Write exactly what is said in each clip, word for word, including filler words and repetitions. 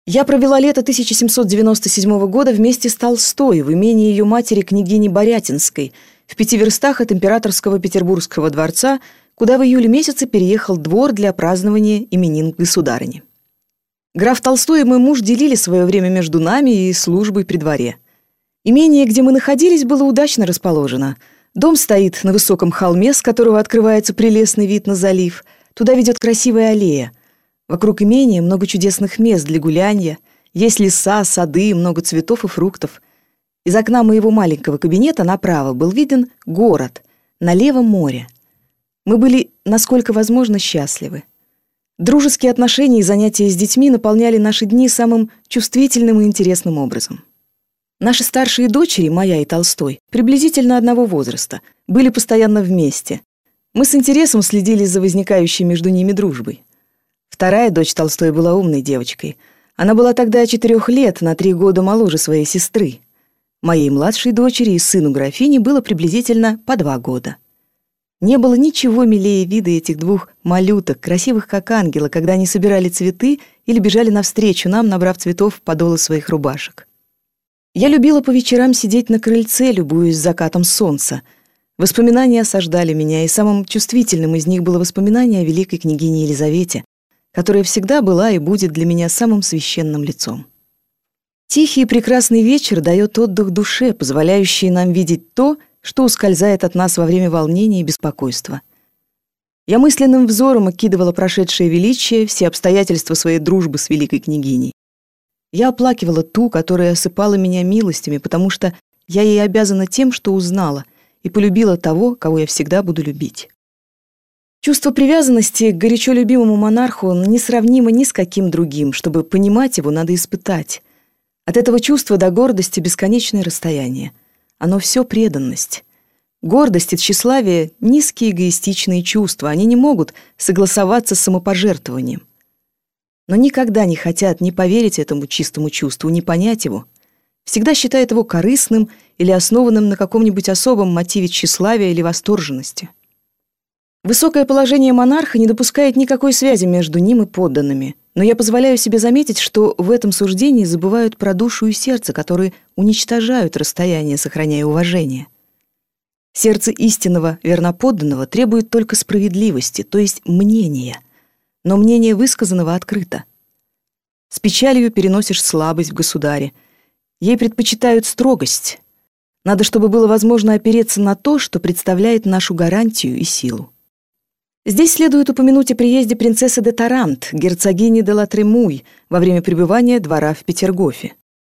Я провела лето тысяча семьсот девяносто седьмого года вместе с Толстой в имении ее матери княгини Борятинской, в пяти верстах от императорского Петербургского дворца, куда в июле месяце переехал двор для празднования именин государыни. Граф Толстой и мой муж делили свое время между нами и службой при дворе. Имение, где мы находились, было удачно расположено. Дом стоит на высоком холме, с которого открывается прелестный вид на залив. Туда ведет красивая аллея. Вокруг имения много чудесных мест для гулянья. Есть леса, сады, много цветов и фруктов. Из окна моего маленького кабинета направо был виден город, налево море. Мы были, насколько возможно, счастливы. Дружеские отношения и занятия с детьми наполняли наши дни самым чувствительным и интересным образом. Наши старшие дочери, моя и Толстой, приблизительно одного возраста, были постоянно вместе. Мы с интересом следили за возникающей между ними дружбой. Вторая дочь Толстой была умной девочкой. Она была тогда четырех лет, на три года моложе своей сестры. Моей младшей дочери и сыну графини было приблизительно по два года. Не было ничего милее вида этих двух малюток, красивых как ангелы, когда они собирали цветы или бежали навстречу нам, набрав цветов в подолы своих рубашек. Я любила по вечерам сидеть на крыльце, любуясь закатом солнца. Воспоминания осаждали меня, и самым чувствительным из них было воспоминание о великой княгине Елизавете, которая всегда была и будет для меня самым священным лицом. Тихий и прекрасный вечер дает отдых душе, позволяющий нам видеть то, что ускользает от нас во время волнения и беспокойства. Я мысленным взором окидывала прошедшее величие, все обстоятельства своей дружбы с великой княгиней. Я оплакивала ту, которая осыпала меня милостями, потому что я ей обязана тем, что узнала, и полюбила того, кого я всегда буду любить. Чувство привязанности к горячо любимому монарху несравнимо ни с каким другим. Чтобы понимать его, надо испытать. От этого чувства до гордости бесконечное расстояние. Оно все преданность. Гордость и тщеславие — низкие эгоистичные чувства. Они не могут согласоваться с самопожертвованием. Но никогда не хотят ни поверить этому чистому чувству, ни понять его. Всегда считают его корыстным или основанным на каком-нибудь особом мотиве тщеславия или восторженности. Высокое положение монарха не допускает никакой связи между ним и подданными, но я позволяю себе заметить, что в этом суждении забывают про душу и сердце, которые уничтожают расстояние, сохраняя уважение. Сердце истинного верноподданного требует только справедливости, то есть мнения, но мнение высказанного открыто. С печалью переносишь слабость в государе. Ей предпочитают строгость. Надо, чтобы было возможно опереться на то, что представляет нашу гарантию и силу. Здесь следует упомянуть о приезде принцессы де Тарант, герцогини де ла Тремуй, во время пребывания двора в Петергофе.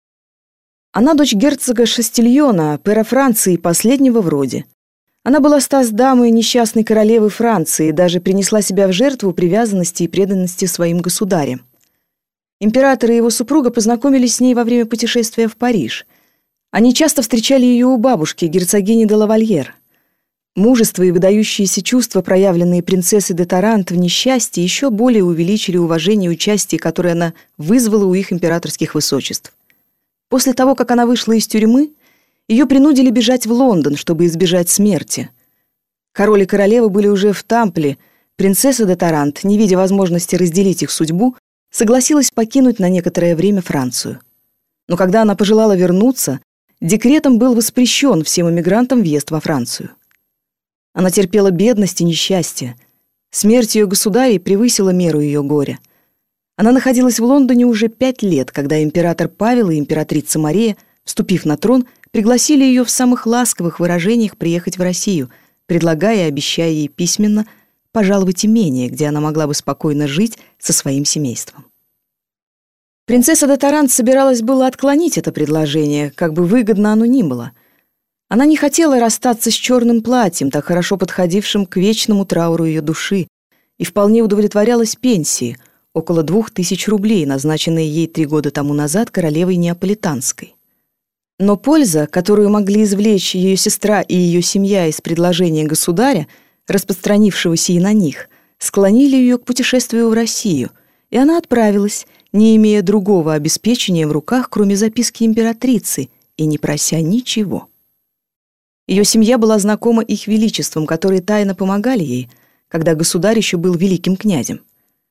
Она дочь герцога Шастильона, пэра Франции, последнего в роде. Она была статсдамой несчастной королевы Франции и даже принесла себя в жертву привязанности и преданности своим государям. Император и его супруга познакомились с ней во время путешествия в Париж. Они часто встречали ее у бабушки, герцогини де Лавальер. Мужество и выдающиеся чувства, проявленные принцессой де Тарант в несчастье, еще более увеличили уважение и участие, которое она вызвала у их императорских высочеств. После того, как она вышла из тюрьмы, ее принудили бежать в Лондон, чтобы избежать смерти. Король и королева были уже в Тампле. Принцесса де Тарант, не видя возможности разделить их судьбу, согласилась покинуть на некоторое время Францию. Но когда она пожелала вернуться, декретом был воспрещен всем эмигрантам въезд во Францию. Она терпела бедность и несчастье. Смерть ее государей превысила меру ее горя. Она находилась в Лондоне уже пять лет, когда император Павел и императрица Мария, вступив на трон, пригласили ее в самых ласковых выражениях приехать в Россию, предлагая и обещая ей письменно пожаловать имение, где она могла бы спокойно жить со своим семейством. Принцесса де Тарант собиралась было отклонить это предложение, как бы выгодно оно ни было. Она не хотела расстаться с черным платьем, так хорошо подходившим к вечному трауру ее души, и вполне удовлетворялась пенсией, около двух тысяч рублей, назначенной ей три года тому назад королевой Неаполитанской. Но польза, которую могли извлечь ее сестра и ее семья из предложения государя, распространившегося и на них, склонили ее к путешествию в Россию, и она отправилась, не имея другого обеспечения в руках, кроме записки императрицы, и не прося ничего. Ее семья была знакома их величеством, которые тайно помогали ей, когда государь еще был великим князем.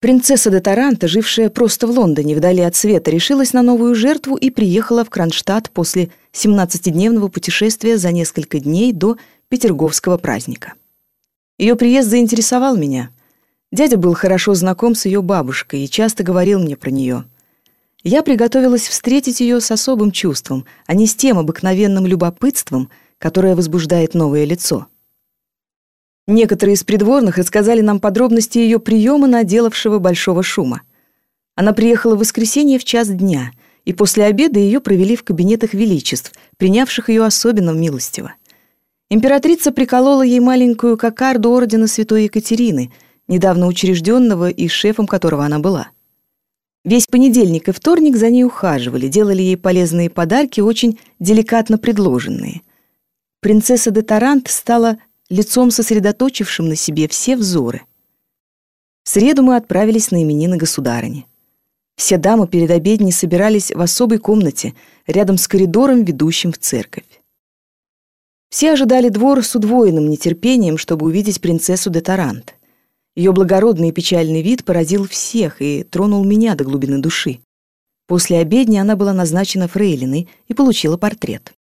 Принцесса де Таранто, жившая просто в Лондоне, вдали от света, решилась на новую жертву и приехала в Кронштадт после семнадцатидневного путешествия за несколько дней до Петерговского праздника. Ее приезд заинтересовал меня. Дядя был хорошо знаком с ее бабушкой и часто говорил мне про нее. Я приготовилась встретить ее с особым чувством, а не с тем обыкновенным любопытством, которое возбуждает новое лицо. Некоторые из придворных рассказали нам подробности ее приема, наделавшего большого шума. Она приехала в воскресенье в час дня, и после обеда ее провели в кабинетах величеств, принявших ее особенно милостиво. Императрица приколола ей маленькую кокарду ордена Святой Екатерины, недавно учрежденного и шефом которого она была. Весь понедельник и вторник за ней ухаживали, делали ей полезные подарки, очень деликатно предложенные. Принцесса де Таранто стала лицом, сосредоточившим на себе все взоры. В среду мы отправились на именины государыни. Все дамы перед обедней собирались в особой комнате, рядом с коридором, ведущим в церковь. Все ожидали двор с удвоенным нетерпением, чтобы увидеть принцессу де Таранто. Ее благородный и печальный вид поразил всех и тронул меня до глубины души. После обедни она была назначена фрейлиной и получила портрет.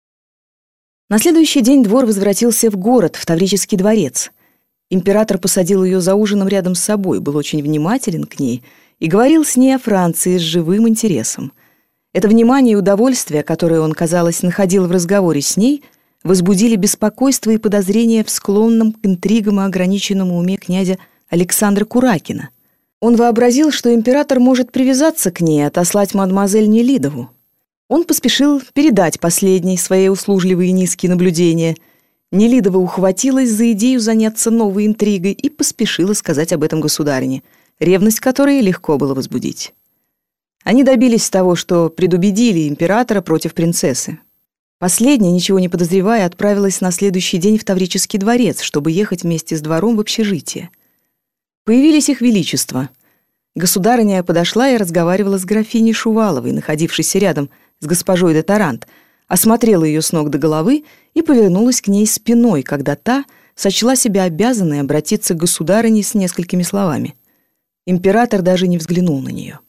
На следующий день двор возвратился в город, в Таврический дворец. Император посадил ее за ужином рядом с собой, был очень внимателен к ней и говорил с ней о Франции с живым интересом. Это внимание и удовольствие, которое он, казалось, находил в разговоре с ней, возбудили беспокойство и подозрения в склонном к интригам и ограниченном уме князя Александра Куракина. Он вообразил, что император может привязаться к ней и отослать мадемуазель Нелидову. Он поспешил передать последней свои услужливые низкие наблюдения. Нелидова ухватилась за идею заняться новой интригой и поспешила сказать об этом государине, ревность которой легко было возбудить. Они добились того, что предубедили императора против принцессы. Последняя, ничего не подозревая, отправилась на следующий день в Таврический дворец, чтобы ехать вместе с двором в общежитие. Появились их величества. Государыня подошла и разговаривала с графиней Шуваловой, находившейся рядом с госпожой де Таранто, осмотрела ее с ног до головы и повернулась к ней спиной, когда та сочла себя обязанной обратиться к государыне с несколькими словами. Император даже не взглянул на нее.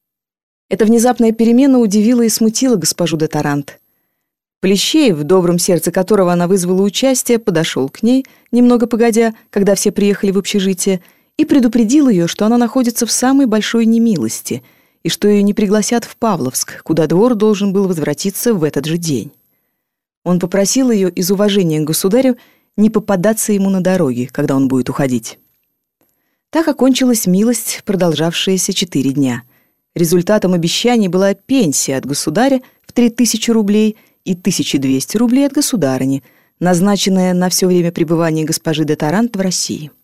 Эта внезапная перемена удивила и смутила госпожу де Таранто. Плещеев, в добром сердце которого она вызвала участие, подошел к ней, немного погодя, когда все приехали в общежитие, и предупредил ее, что она находится в самой большой немилости и что ее не пригласят в Павловск, куда двор должен был возвратиться в этот же день. Он попросил ее из уважения к государю не попадаться ему на дороге, когда он будет уходить. Так окончилась милость, продолжавшаяся четыре дня. Результатом обещаний была пенсия от государя в три тысячи рублей и тысяча двести рублей от государыни, назначенная на все время пребывания госпожи де Таранто в России.